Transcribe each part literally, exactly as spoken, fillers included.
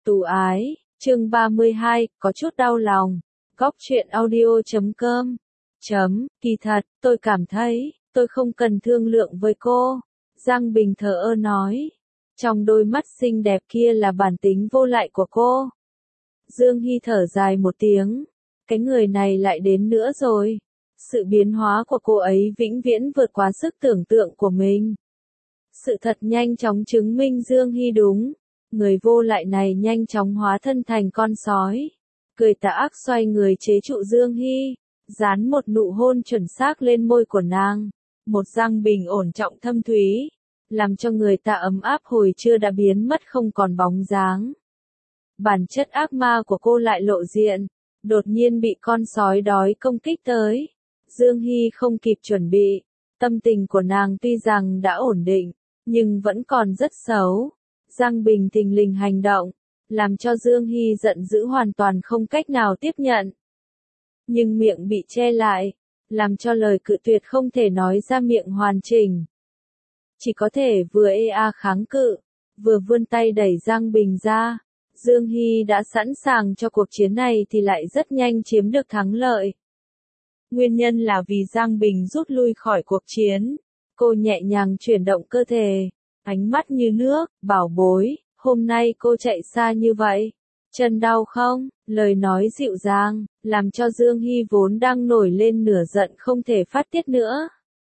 Tù ái, chương ba mươi hai, có chút đau lòng. Góc truyện audio chấm com. Chấm, kỳ thật, tôi cảm thấy, tôi không cần thương lượng với cô. Giang Bình thờ ơ nói. Trong đôi mắt xinh đẹp kia là bản tính vô lại của cô. Dương Hy thở dài một tiếng. Cái người này lại đến nữa rồi. Sự biến hóa của cô ấy vĩnh viễn vượt quá sức tưởng tượng của mình. Sự thật nhanh chóng chứng minh Dương Hy đúng. Người vô lại này nhanh chóng hóa thân thành con sói. Cười tà ác xoay người chế trụ Dương Hy. Dán một nụ hôn chuẩn xác lên môi của nàng. Một Giang Bình ổn trọng thâm thúy. Làm cho người ta ấm áp hồi trưa đã biến mất không còn bóng dáng. Bản chất ác ma của cô lại lộ diện. Đột nhiên bị con sói đói công kích tới. Dương Hy không kịp chuẩn bị. Tâm tình của nàng tuy rằng đã ổn định, nhưng vẫn còn rất xấu. Giang Bình thình lình hành động, làm cho Dương Hy giận dữ hoàn toàn không cách nào tiếp nhận. Nhưng miệng bị che lại, làm cho lời cự tuyệt không thể nói ra miệng hoàn chỉnh. Chỉ có thể vừa ê a kháng cự, vừa vươn tay đẩy Giang Bình ra. Dương Hy đã sẵn sàng cho cuộc chiến này thì lại rất nhanh chiếm được thắng lợi. Nguyên nhân là vì Giang Bình rút lui khỏi cuộc chiến. Cô nhẹ nhàng chuyển động cơ thể, ánh mắt như nước, bảo bối, hôm nay cô chạy xa như vậy. Chân đau không? Lời nói dịu dàng, làm cho Dương Hy vốn đang nổi lên nửa giận không thể phát tiết nữa.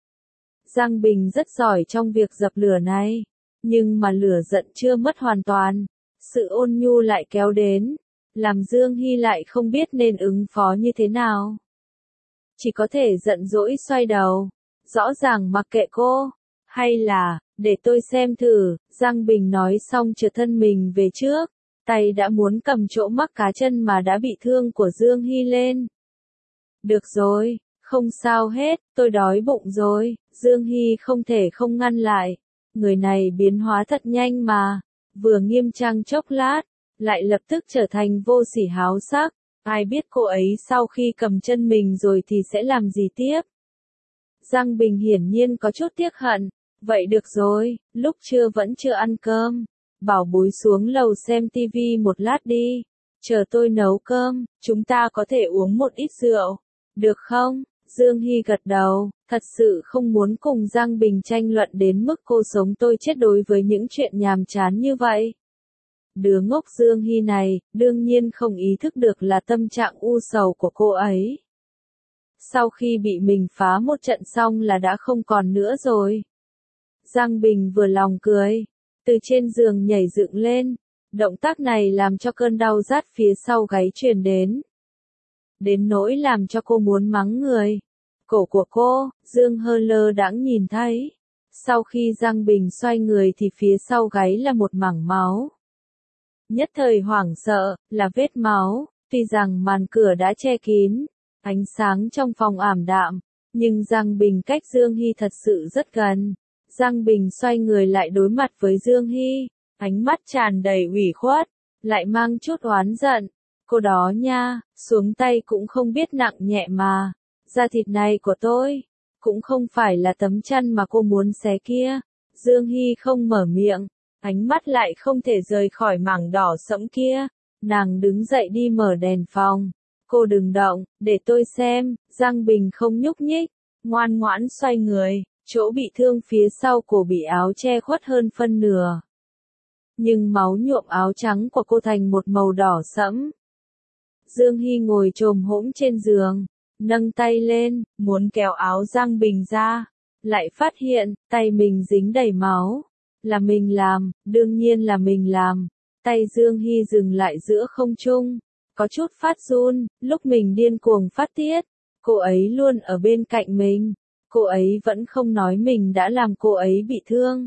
Giang Bình rất giỏi trong việc dập lửa này, nhưng mà lửa giận chưa mất hoàn toàn. Sự ôn nhu lại kéo đến, làm Dương Hy lại không biết nên ứng phó như thế nào. Chỉ có thể giận dỗi xoay đầu, rõ ràng mặc kệ cô, hay là, để tôi xem thử, Giang Bình nói xong trượt thân mình về trước, tay đã muốn cầm chỗ mắc cá chân mà đã bị thương của Dương Hy lên. Được rồi, không sao hết, tôi đói bụng rồi, Dương Hy không thể không ngăn lại, người này biến hóa thật nhanh mà, vừa nghiêm trang chốc lát, lại lập tức trở thành vô sỉ háo sắc. Ai biết cô ấy sau khi cầm chân mình rồi thì sẽ làm gì tiếp? Giang Bình hiển nhiên có chút tiếc hận. Vậy được rồi, lúc trưa vẫn chưa ăn cơm. Bảo bối xuống lầu xem tivi một lát đi. Chờ tôi nấu cơm, chúng ta có thể uống một ít rượu. Được không? Dương Hy gật đầu, thật sự không muốn cùng Giang Bình tranh luận đến mức cô sống tôi chết đối với những chuyện nhàm chán như vậy. Đứa ngốc Dương Hy này, đương nhiên không ý thức được là tâm trạng u sầu của cô ấy. Sau khi bị mình phá một trận xong là đã không còn nữa rồi. Giang Bình vừa lòng cười, từ trên giường nhảy dựng lên. Động tác này làm cho cơn đau rát phía sau gáy truyền đến. Đến nỗi làm cho cô muốn mắng người. Cổ của cô, Dương hơ lơ đãng nhìn thấy. Sau khi Giang Bình xoay người thì phía sau gáy là một mảng máu. Nhất thời hoảng sợ, là vết máu, tuy rằng màn cửa đã che kín, ánh sáng trong phòng ảm đạm, nhưng Giang Bình cách Dương Hy thật sự rất gần. Giang Bình xoay người lại đối mặt với Dương Hy, ánh mắt tràn đầy ủy khuất, lại mang chút oán giận. Cô đó nha, xuống tay cũng không biết nặng nhẹ mà, da thịt này của tôi, cũng không phải là tấm chăn mà cô muốn xé kia. Dương Hy không mở miệng. Ánh mắt lại không thể rời khỏi mảng đỏ sẫm kia. Nàng đứng dậy đi mở đèn phòng. Cô đừng động, để tôi xem. Giang Bình không nhúc nhích, ngoan ngoãn xoay người. Chỗ bị thương phía sau cổ bị áo che khuất hơn phân nửa. Nhưng máu nhuộm áo trắng của cô thành một màu đỏ sẫm. Dương Hy ngồi chồm hổm trên giường, nâng tay lên, muốn kéo áo Giang Bình ra. Lại phát hiện, tay mình dính đầy máu. Là mình làm, đương nhiên là mình làm. Tay Dương Hy dừng lại giữa không trung, có chút phát run, lúc mình điên cuồng phát tiết. Cô ấy luôn ở bên cạnh mình. Cô ấy vẫn không nói mình đã làm cô ấy bị thương.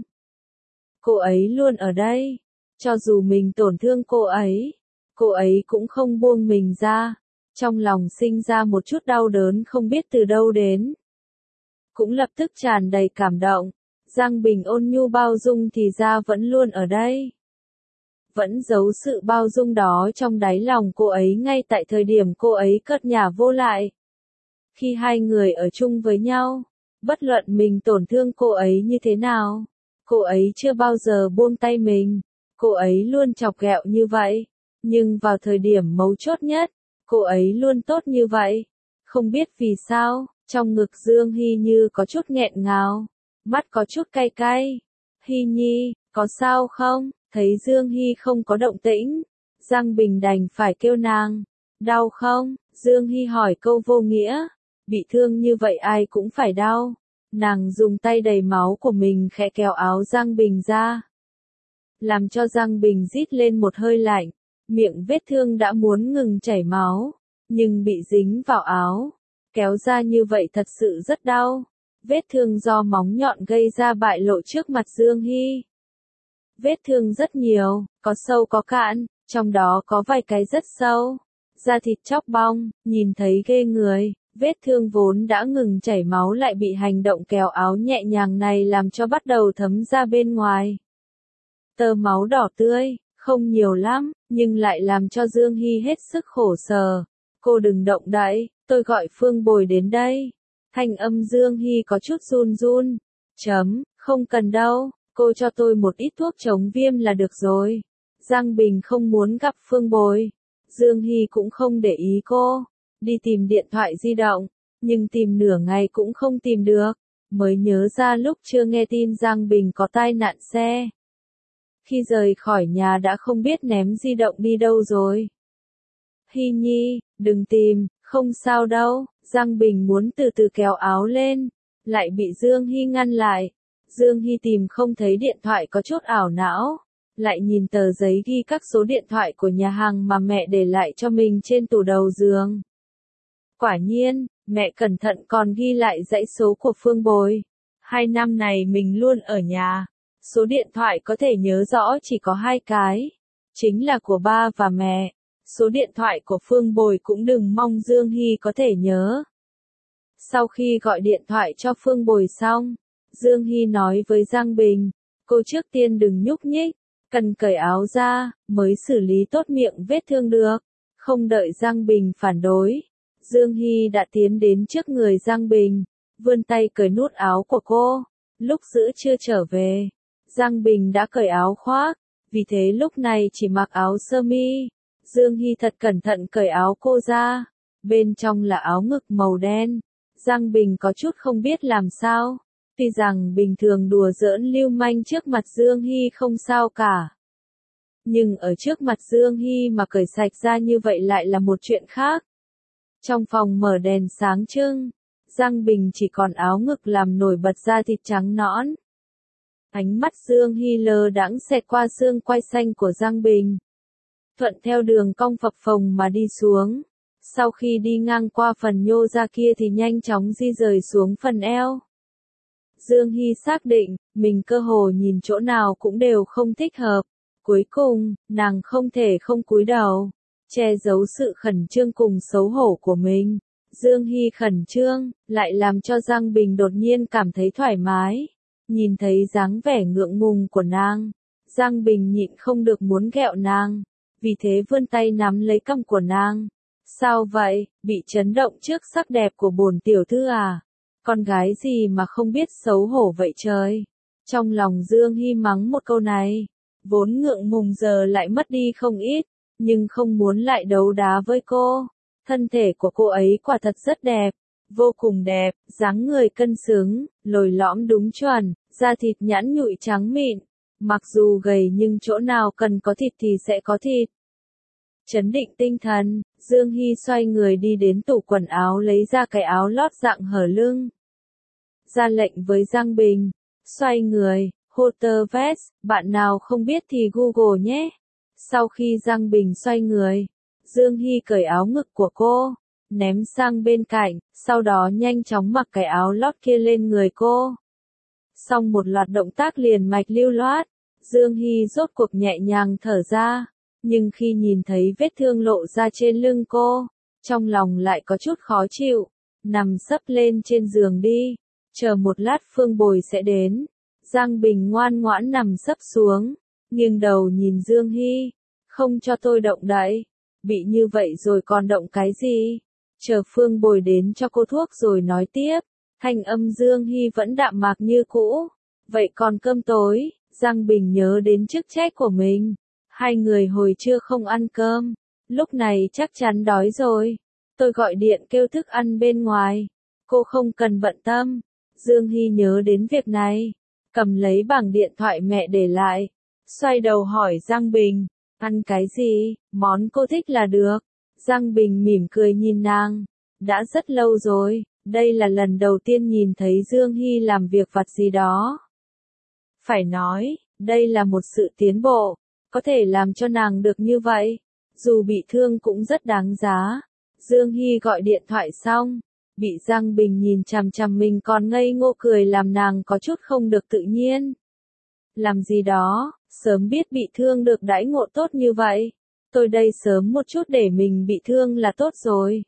Cô ấy luôn ở đây. Cho dù mình tổn thương cô ấy, cô ấy cũng không buông mình ra. Trong lòng sinh ra một chút đau đớn không biết từ đâu đến. Cũng lập tức tràn đầy cảm động. Giang Bình ôn nhu bao dung thì ra vẫn luôn ở đây. Vẫn giấu sự bao dung đó trong đáy lòng cô ấy ngay tại thời điểm cô ấy cợt nhả vô lại. Khi hai người ở chung với nhau, bất luận mình tổn thương cô ấy như thế nào, cô ấy chưa bao giờ buông tay mình. Cô ấy luôn chọc ghẹo như vậy. Nhưng vào thời điểm mấu chốt nhất, cô ấy luôn tốt như vậy. Không biết vì sao, trong ngực Dương Hy như có chút nghẹn ngào, mắt có chút cay cay. Hy Nhi, có sao không? Thấy Dương Hy không có động tĩnh, Giang Bình đành phải kêu nàng. Đau không? Dương Hy hỏi câu vô nghĩa. Bị thương như vậy ai cũng phải đau. Nàng dùng tay đầy máu của mình khẽ kéo áo Giang Bình ra, làm cho Giang Bình rít lên một hơi lạnh. Miệng vết thương đã muốn ngừng chảy máu, nhưng bị dính vào áo, kéo ra như vậy thật sự rất đau. Vết thương do móng nhọn gây ra bại lộ trước mặt Dương Hy. Vết thương rất nhiều, có sâu có cạn, trong đó có vài cái rất sâu. Da thịt chóc bong, nhìn thấy ghê người. Vết thương vốn đã ngừng chảy máu lại bị hành động kéo áo nhẹ nhàng này làm cho bắt đầu thấm ra bên ngoài. Tơ máu đỏ tươi, không nhiều lắm, nhưng lại làm cho Dương Hy hết sức khổ sở. Cô đừng động đậy, tôi gọi Phương Bồi đến đây. Thanh âm Dương Hy có chút run run. Chấm, không cần đâu, cô cho tôi một ít thuốc chống viêm là được rồi. Giang Bình không muốn gặp Phương Bồi. Dương Hy cũng không để ý cô. Đi tìm điện thoại di động, nhưng tìm nửa ngày cũng không tìm được. Mới nhớ ra lúc chưa nghe tin Giang Bình có tai nạn xe. Khi rời khỏi nhà đã không biết ném di động đi đâu rồi. Hy Nhi, đừng tìm, không sao đâu. Giang Bình muốn từ từ kéo áo lên, lại bị Dương Hy ngăn lại. Dương Hy tìm không thấy điện thoại có chút ảo não, lại nhìn tờ giấy ghi các số điện thoại của nhà hàng mà mẹ để lại cho mình trên tủ đầu giường. Quả nhiên, mẹ cẩn thận còn ghi lại dãy số của Phương Bồi. Hai năm này mình luôn ở nhà. Số điện thoại có thể nhớ rõ chỉ có hai cái. Chính là của ba và mẹ. Số điện thoại của Phương Bồi cũng đừng mong Dương Hy có thể nhớ. Sau khi gọi điện thoại cho Phương Bồi xong, Dương Hy nói với Giang Bình, cô trước tiên đừng nhúc nhích, cần cởi áo ra, mới xử lý tốt miệng vết thương được. Không đợi Giang Bình phản đối, Dương Hy đã tiến đến trước người Giang Bình, vươn tay cởi nút áo của cô. Lúc giữa trưa trở về, Giang Bình đã cởi áo khoác, vì thế lúc này chỉ mặc áo sơ mi. Dương Hy thật cẩn thận cởi áo cô ra, bên trong là áo ngực màu đen. Giang Bình có chút không biết làm sao, tuy rằng bình thường đùa giỡn lưu manh trước mặt Dương Hy không sao cả. Nhưng ở trước mặt Dương Hy mà cởi sạch ra như vậy lại là một chuyện khác. Trong phòng mở đèn sáng trưng, Giang Bình chỉ còn áo ngực làm nổi bật da thịt trắng nõn. Ánh mắt Dương Hy lơ đãng xẹt qua xương quai xanh của Giang Bình, thuận theo đường cong phập phồng mà đi xuống. Sau khi đi ngang qua phần nhô ra kia thì nhanh chóng di rời xuống phần eo. Dương Hy xác định, mình cơ hồ nhìn chỗ nào cũng đều không thích hợp. Cuối cùng, nàng không thể không cúi đầu, che giấu sự khẩn trương cùng xấu hổ của mình. Dương Hy khẩn trương, lại làm cho Giang Bình đột nhiên cảm thấy thoải mái. Nhìn thấy dáng vẻ ngượng ngùng của nàng, Giang Bình nhịn không được muốn ghẹo nàng, vì thế vươn tay nắm lấy cằm của nàng. Sao vậy, bị chấn động trước sắc đẹp của bổn tiểu thư à? Con gái gì mà không biết xấu hổ vậy trời? Trong lòng Dương Hy mắng một câu này, vốn ngượng ngùng giờ lại mất đi không ít, nhưng không muốn lại đấu đá với cô. Thân thể của cô ấy quả thật rất đẹp, vô cùng đẹp, dáng người cân xứng, lồi lõm đúng chuẩn, da thịt nhẵn nhụi trắng mịn. Mặc dù gầy nhưng chỗ nào cần có thịt thì sẽ có thịt. Chấn định tinh thần, Dương Hy xoay người đi đến tủ quần áo lấy ra cái áo lót dạng hở lưng. Ra lệnh với Giang Bình, xoay người, halter vest, bạn nào không biết thì Google nhé. Sau khi Giang Bình xoay người, Dương Hy cởi áo ngực của cô, ném sang bên cạnh, sau đó nhanh chóng mặc cái áo lót kia lên người cô. Xong một loạt động tác liền mạch lưu loát, Dương Hy rốt cuộc nhẹ nhàng thở ra. Nhưng khi nhìn thấy vết thương lộ ra trên lưng cô, trong lòng lại có chút khó chịu. Nằm sấp lên trên giường đi, chờ một lát Phương Bồi sẽ đến. Giang Bình ngoan ngoãn nằm sấp xuống, nghiêng đầu nhìn Dương Hy, không cho tôi động đậy. Bị như vậy rồi còn động cái gì? Chờ Phương Bồi đến cho cô thuốc rồi nói tiếp. Thanh âm Dương Hy vẫn đạm mạc như cũ. Vậy còn cơm tối? Giang Bình nhớ đến chức trách của mình. Hai người hồi trưa không ăn cơm, lúc này chắc chắn đói rồi. Tôi gọi điện kêu thức ăn bên ngoài. Cô không cần bận tâm. Dương Hy nhớ đến việc này, cầm lấy bảng điện thoại mẹ để lại, xoay đầu hỏi Giang Bình, ăn cái gì, món cô thích là được. Giang Bình mỉm cười nhìn nàng, đã rất lâu rồi, đây là lần đầu tiên nhìn thấy Dương Hy làm việc vặt gì đó. Phải nói, đây là một sự tiến bộ, có thể làm cho nàng được như vậy, dù bị thương cũng rất đáng giá. Dương Hy gọi điện thoại xong, bị Giang Bình nhìn chằm chằm mình còn ngây ngô cười làm nàng có chút không được tự nhiên. Làm gì đó, sớm biết bị thương được đãi ngộ tốt như vậy. Tôi đây sớm một chút để mình bị thương là tốt rồi.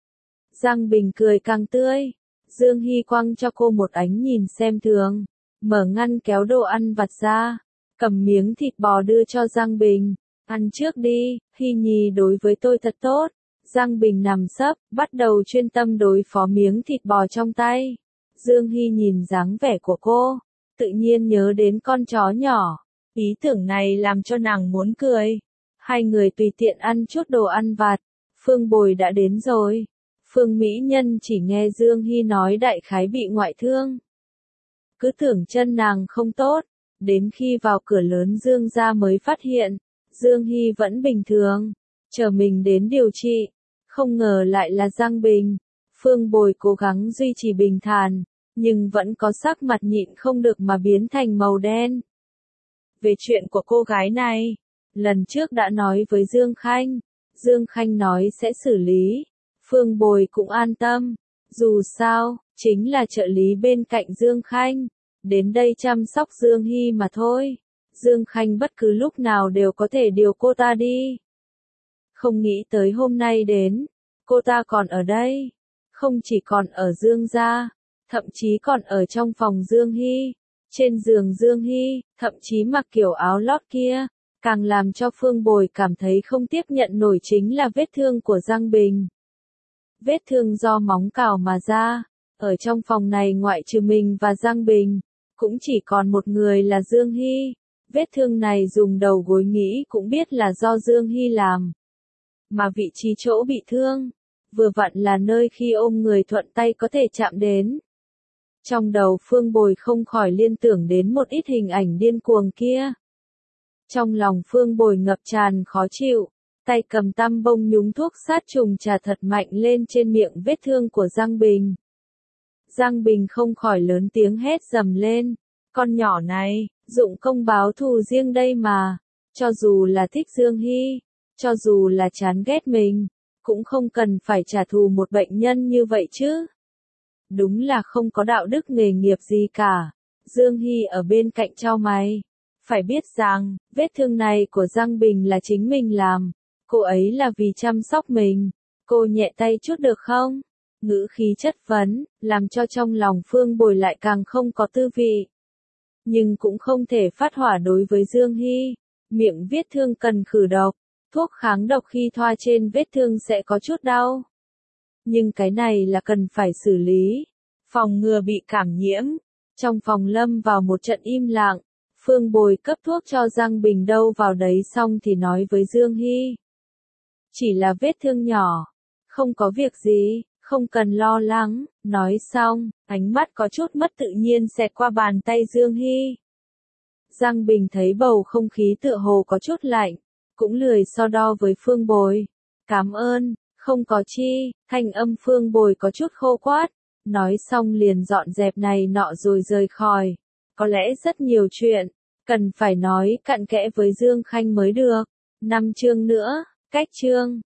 Giang Bình cười càng tươi. Dương Hy quăng cho cô một ánh nhìn xem thường. Mở ngăn kéo đồ ăn vặt ra. Cầm miếng thịt bò đưa cho Giang Bình. Ăn trước đi, Hy Nhi đối với tôi thật tốt. Giang Bình nằm sấp, bắt đầu chuyên tâm đối phó miếng thịt bò trong tay. Dương Hy nhìn dáng vẻ của cô, tự nhiên nhớ đến con chó nhỏ. Ý tưởng này làm cho nàng muốn cười. Hai người tùy tiện ăn chút đồ ăn vặt. Phương Bồi đã đến rồi. Phương Mỹ Nhân chỉ nghe Dương Hy nói đại khái bị ngoại thương. Cứ tưởng chân nàng không tốt. Đến khi vào cửa lớn Dương gia mới phát hiện, Dương Hy vẫn bình thường. Chờ mình đến điều trị. Không ngờ lại là Giang Bình. Phương Bồi cố gắng duy trì bình thản, nhưng vẫn có sắc mặt nhịn không được mà biến thành màu đen. Về chuyện của cô gái này, lần trước đã nói với Dương Khanh. Dương Khanh nói sẽ xử lý. Phương Bồi cũng an tâm. Dù sao, chính là trợ lý bên cạnh Dương Khanh. Đến đây chăm sóc Dương Hy mà thôi. Dương Khanh bất cứ lúc nào đều có thể điều cô ta đi. Không nghĩ tới hôm nay đến, cô ta còn ở đây. Không chỉ còn ở Dương gia, thậm chí còn ở trong phòng Dương Hy. Trên giường Dương Hy, thậm chí mặc kiểu áo lót kia. Càng làm cho Phương Bồi cảm thấy không tiếp nhận nổi chính là vết thương của Giang Bình. Vết thương do móng cào mà ra. Ở trong phòng này ngoại trừ mình và Giang Bình, cũng chỉ còn một người là Dương Hy. Vết thương này dùng đầu gối nghĩ cũng biết là do Dương Hy làm. Mà vị trí chỗ bị thương, vừa vặn là nơi khi ôm người thuận tay có thể chạm đến. Trong đầu Phương Bồi không khỏi liên tưởng đến một ít hình ảnh điên cuồng kia. Trong lòng Phương Bồi ngập tràn khó chịu, tay cầm tăm bông nhúng thuốc sát trùng trà thật mạnh lên trên miệng vết thương của Giang Bình. Giang Bình không khỏi lớn tiếng hét dầm lên, con nhỏ này, dụng công báo thù riêng đây mà, cho dù là thích Dương Hy, cho dù là chán ghét mình, cũng không cần phải trả thù một bệnh nhân như vậy chứ. Đúng là không có đạo đức nghề nghiệp gì cả. Dương Hy ở bên cạnh chau mày. Phải biết rằng, vết thương này của Giang Bình là chính mình làm. Cô ấy là vì chăm sóc mình. Cô nhẹ tay chút được không? Ngữ khí chất vấn, làm cho trong lòng Phương Bồi lại càng không có tư vị. Nhưng cũng không thể phát hỏa đối với Dương Hy. Miệng vết thương cần khử độc. Thuốc kháng độc khi thoa trên vết thương sẽ có chút đau. Nhưng cái này là cần phải xử lý. Phòng ngừa bị cảm nhiễm. Trong phòng lâm vào một trận im lặng. Phương Bồi cấp thuốc cho Giang Bình đâu vào đấy xong thì nói với Dương Hy. Chỉ là vết thương nhỏ. Không có việc gì, không cần lo lắng. Nói xong, ánh mắt có chút mất tự nhiên xẹt qua bàn tay Dương Hy. Giang Bình thấy bầu không khí tựa hồ có chút lạnh. Cũng lười so đo với Phương Bồi. Cảm ơn, không có chi, thanh âm Phương Bồi có chút khô quát. Nói xong liền dọn dẹp này nọ rồi rời khỏi. Có lẽ rất nhiều chuyện, cần phải nói cặn kẽ với Dương Khanh mới được. Năm chương nữa, cách chương.